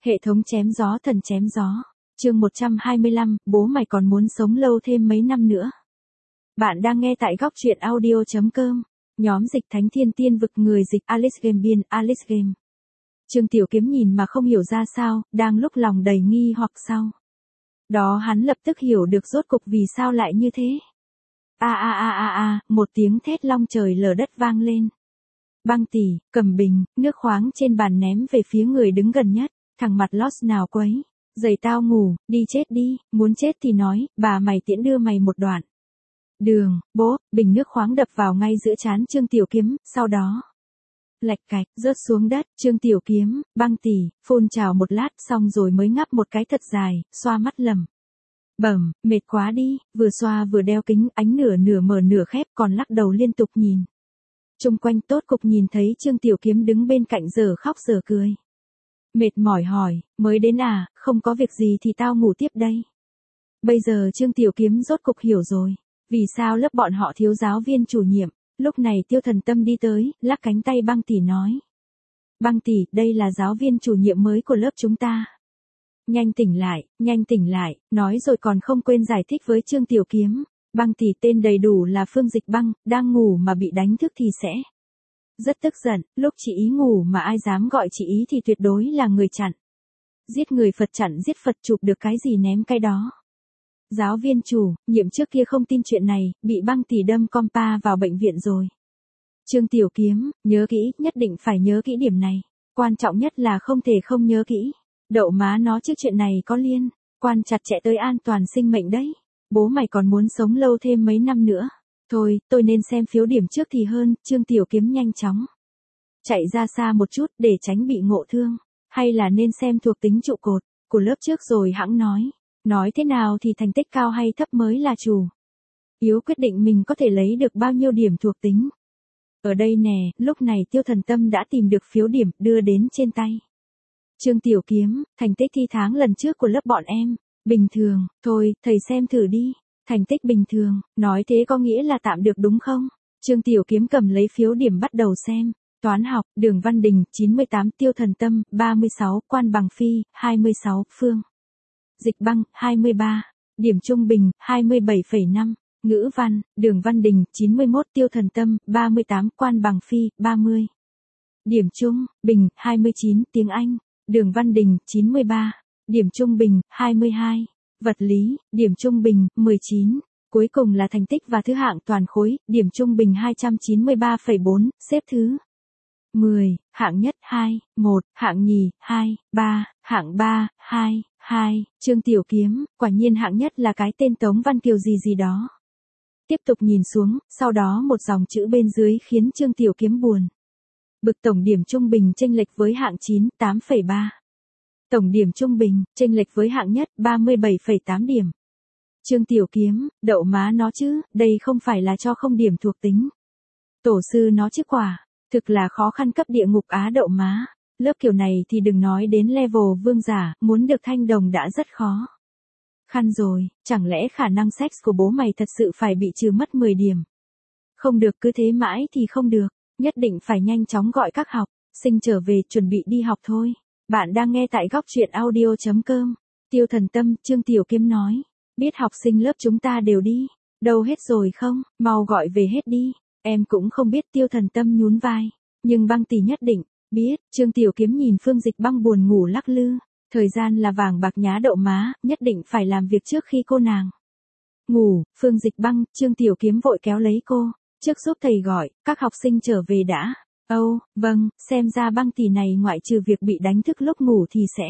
Hệ thống chém gió thần chém gió. Chương 125, bố mày còn muốn sống lâu thêm mấy năm nữa. Bạn đang nghe tại góc truyện audio.com. Nhóm dịch Thánh Thiên Tiên Vực, người dịch Alice Game, biên Alice Game. Trương Tiểu Kiếm nhìn mà không hiểu ra sao, đang lúc lòng đầy nghi hoặc sau đó hắn lập tức hiểu được rốt cục vì sao lại như thế. Một tiếng thét long trời lở đất vang lên. Băng tỷ, cầm bình, nước khoáng trên bàn ném về phía người đứng gần nhất. Thằng mặt lót nào quấy. Giày tao ngủ, đi chết đi, muốn chết thì nói, bà mày tiễn đưa mày một đoạn. Đường, bố, bình nước khoáng đập vào ngay giữa trán Trương Tiểu Kiếm, sau đó lạch cạch, rớt xuống đất. Trương Tiểu Kiếm, băng tỷ, phun trào một lát xong rồi mới ngáp một cái thật dài, xoa mắt lẩm bẩm, mệt quá đi, vừa xoa vừa đeo kính, ánh nửa mở nửa khép, còn lắc đầu liên tục nhìn chung quanh. Tốt cục nhìn thấy Trương Tiểu Kiếm đứng bên cạnh giờ khóc giờ cười. Mệt mỏi hỏi, mới đến à, không có việc gì thì tao ngủ tiếp đây. Bây giờ Trương Tiểu Kiếm rốt cục hiểu rồi, vì sao lớp bọn họ thiếu giáo viên chủ nhiệm. Lúc này Tiêu Thần Tâm đi tới, lắc cánh tay băng tỷ nói. Băng tỷ, đây là giáo viên chủ nhiệm mới của lớp chúng ta. Nhanh tỉnh lại, nói rồi còn không quên giải thích với Trương Tiểu Kiếm. Băng tỷ tên đầy đủ là Phương Dịch Băng, đang ngủ mà bị đánh thức thì sẽ rất tức giận. Lúc chị ý ngủ mà ai dám gọi chị ý thì tuyệt đối là người chặn. Giết người Phật chặn giết Phật, chụp được cái gì ném cái đó. Giáo viên chủ nhiệm trước kia không tin chuyện này, bị băng tỷ đâm compa vào bệnh viện rồi. Trương Tiểu Kiếm, nhớ kỹ, nhất định phải nhớ kỹ điểm này. Quan trọng nhất là không thể không nhớ kỹ. Đậu má nó chứ chuyện này có liên quan chặt chẽ tới an toàn sinh mệnh đấy. Bố mày còn muốn sống lâu thêm mấy năm nữa. Thôi, tôi nên xem phiếu điểm trước thì hơn. Trương Tiểu Kiếm nhanh chóng chạy ra xa một chút để tránh bị ngộ thương. Hay là nên xem thuộc tính trụ cột của lớp trước rồi hẵng nói. Nói thế nào thì thành tích cao hay thấp mới là chủ yếu quyết định mình có thể lấy được bao nhiêu điểm thuộc tính. Ở đây nè, lúc này Tiêu Thần Tâm đã tìm được phiếu điểm đưa đến trên tay. Trương Tiểu Kiếm, thành tích thi tháng lần trước của lớp bọn em, bình thường, thôi, thầy xem thử đi. Thành tích bình thường, nói thế có nghĩa là tạm được đúng không? Trương Tiểu Kiếm cầm lấy phiếu điểm bắt đầu xem. Toán học, Đường Văn Đình, 98, Tiêu Thần Tâm, 36, Quan Bằng Phi, 26, Phương Dịch Băng, 23, điểm trung bình, 27,5, ngữ văn, Đường Văn Đình, 91, Tiêu Thần Tâm, 38, Quan Bằng Phi, 30. Điểm trung bình, 29, tiếng Anh, Đường Văn Đình, 93, điểm trung bình, 22, vật lý, điểm trung bình, 19. Cuối cùng là thành tích và thứ hạng toàn khối, điểm trung bình 293,4, xếp thứ 10, hạng nhất 2, 1, hạng nhì 2, 3, hạng 3, 2, 2, Trương Tiểu Kiếm, quả nhiên hạng nhất là cái tên Tống Văn Kiều gì đó. Tiếp tục nhìn xuống, sau đó một dòng chữ bên dưới khiến Trương Tiểu Kiếm buồn bực. Tổng điểm trung bình chênh lệch với hạng 9, 8,3. Tổng điểm trung bình chênh lệch với hạng nhất, 37,8 điểm. Trương Tiểu Kiếm, đậu má nó chứ, đây không phải là cho không điểm thuộc tính. Tổ sư nó chứ quả, thực là khó khăn cấp địa ngục á đậu má. Lớp kiểu này thì đừng nói đến level vương giả, muốn được thanh đồng đã rất khó khăn rồi. Chẳng lẽ khả năng sex của bố mày thật sự phải bị trừ mất 10 điểm? Không được, cứ thế mãi thì không được. Nhất định phải nhanh chóng gọi các học sinh trở về chuẩn bị đi học thôi. Bạn đang nghe tại góc truyện audio.com. Tiêu Thần Tâm, Trương Tiểu Kiếm nói. Biết học sinh lớp chúng ta đều đi đâu hết rồi không? Mau gọi về hết đi. Em cũng không biết. Tiêu Thần Tâm nhún vai. Nhưng băng tỷ nhất định biết. Trương Tiểu Kiếm nhìn Phương Dịch Băng buồn ngủ lắc lư. Thời gian là vàng bạc nhá đậu má, nhất định phải làm việc trước khi cô nàng ngủ. Phương Dịch Băng, Trương Tiểu Kiếm vội kéo lấy cô. Trước giúp thầy gọi, các học sinh trở về đã. Âu, vâng, xem ra băng tỷ này ngoại trừ việc bị đánh thức lúc ngủ thì sẽ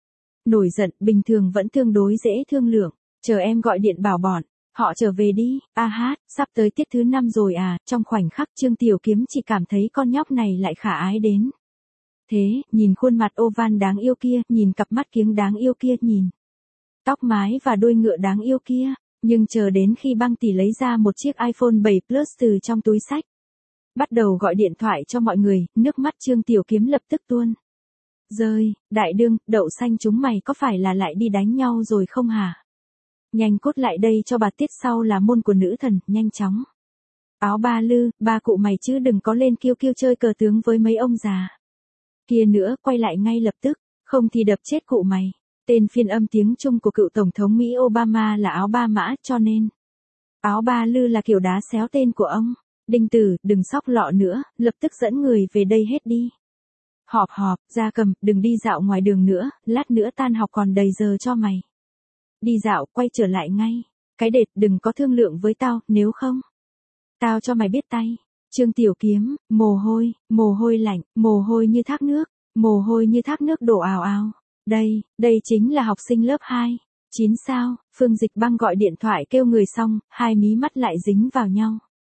nổi giận, bình thường vẫn tương đối dễ thương lượng. Chờ em gọi điện bảo bọn họ trở về đi. Sắp tới tiết thứ 5 rồi à. Trong khoảnh khắc Trương Tiểu Kiếm chỉ cảm thấy con nhóc này lại khả ái đến thế. Nhìn khuôn mặt oval đáng yêu kia, nhìn cặp mắt kiếng đáng yêu kia, nhìn tóc mái và đuôi ngựa đáng yêu kia. Nhưng chờ đến khi băng tỷ lấy ra một chiếc iPhone 7 Plus từ trong túi xách, bắt đầu gọi điện thoại cho mọi người, nước mắt Trương Tiểu Kiếm lập tức tuôn rơi. Đại đương, đậu xanh chúng mày có phải là lại đi đánh nhau rồi không hả? Nhanh cốt lại đây cho bà, tiết sau là môn của nữ thần, nhanh chóng. Áo ba lư, ba cụ mày chứ đừng có lên kiêu kiêu chơi cờ tướng với mấy ông già kia nữa, quay lại ngay lập tức. Không thì đập chết cụ mày. Tên phiên âm tiếng Trung của cựu Tổng thống Mỹ Obama là áo ba mã cho nên. Áo ba lư là kiểu đá xéo tên của ông. Đinh Tử, đừng sóc lọ nữa, lập tức dẫn người về đây hết đi. Họp, Gia Cầm, đừng đi dạo ngoài đường nữa, lát nữa tan học còn đầy giờ cho mày. Đi dạo, quay trở lại ngay. Cái đệt, đừng có thương lượng với tao, nếu không. Tao cho mày biết tay. Trương Tiểu Kiếm, mồ hôi lạnh, mồ hôi như thác nước đổ ào ào. Đây chính là học sinh lớp 2. 9 sao, Phương Dịch Băng gọi điện thoại kêu người xong, hai mí mắt lại dính vào nhau.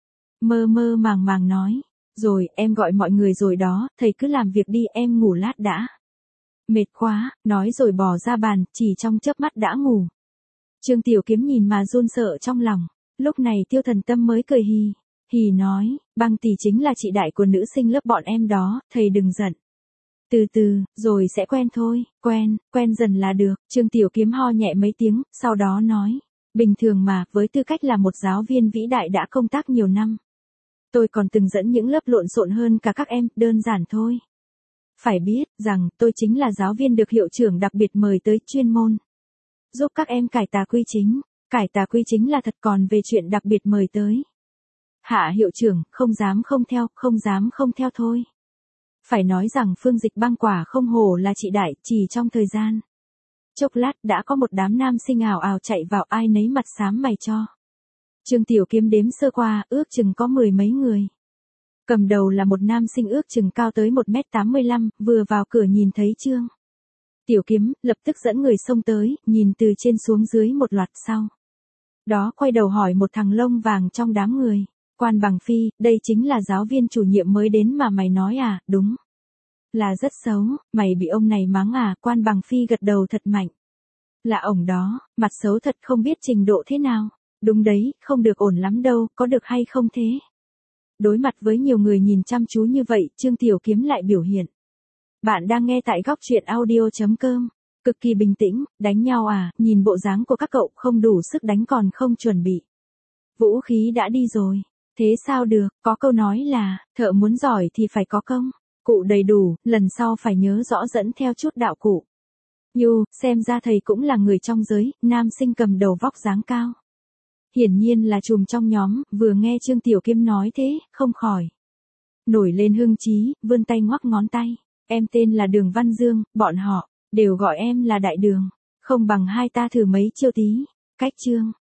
Mơ màng nói, rồi, em gọi mọi người rồi đó, thầy cứ làm việc đi, em ngủ lát đã. Mệt quá, nói rồi bỏ ra bàn, chỉ trong chớp mắt đã ngủ. Trương Tiểu Kiếm nhìn mà run sợ trong lòng, lúc này Tiêu Thần Tâm mới cười hì nói, Băng tỷ chính là chị đại của nữ sinh lớp bọn em đó, thầy đừng giận. Từ từ, rồi sẽ quen thôi, quen dần là được. Trương Tiểu Kiếm ho nhẹ mấy tiếng, sau đó nói, bình thường mà, với tư cách là một giáo viên vĩ đại đã công tác nhiều năm. Tôi còn từng dẫn những lớp lộn xộn hơn cả các em, đơn giản thôi. Phải biết rằng, tôi chính là giáo viên được hiệu trưởng đặc biệt mời tới chuyên môn. Giúp các em cải tà quy chính. Cải tà quy chính là thật, còn về chuyện đặc biệt mời tới. Hạ hiệu trưởng, không dám không theo thôi. Phải nói rằng Phương Dịch Băng quả không hổ là chị đại, chỉ trong thời gian. Chốc lát đã có một đám nam sinh ào ào chạy vào, ai nấy mặt xám mày cho. Trương Tiểu Kiếm đếm sơ qua, ước chừng có 10 mấy người. Cầm đầu là một nam sinh ước chừng cao tới 1m85, vừa vào cửa nhìn thấy Trương Tiểu Kiếm, lập tức dẫn người xông tới, nhìn từ trên xuống dưới một loạt sau. Đó quay đầu hỏi một thằng lông vàng trong đám người. Quan Bằng Phi, đây chính là giáo viên chủ nhiệm mới đến mà mày nói à, đúng. Là rất xấu, mày bị ông này mắng à, Quan Bằng Phi gật đầu thật mạnh. Là ổng đó, mặt xấu thật, không biết trình độ thế nào. Đúng đấy, không được ổn lắm đâu, có được hay không thế? Đối mặt với nhiều người nhìn chăm chú như vậy, Trương Tiểu Kiếm lại biểu hiện. Bạn đang nghe tại góc truyện audio.com. Cực kỳ bình tĩnh, đánh nhau à, nhìn bộ dáng của các cậu không đủ sức đánh còn không chuẩn bị. Vũ khí đã đi rồi. Thế sao được, có câu nói là, thợ muốn giỏi thì phải có công. Cụ đầy đủ, lần sau phải nhớ rõ dẫn theo chút đạo cụ. Xem ra thầy cũng là người trong giới, nam sinh cầm đầu vóc dáng cao. Hiển nhiên là trùm trong nhóm, vừa nghe Trương Tiểu Kiếm nói thế, không khỏi nổi lên hưng chí, vươn tay ngoắc ngón tay. Em tên là Đường Văn Dương, bọn họ đều gọi em là Đại Đường. Không bằng hai ta thử mấy chiêu tí. Cách Trương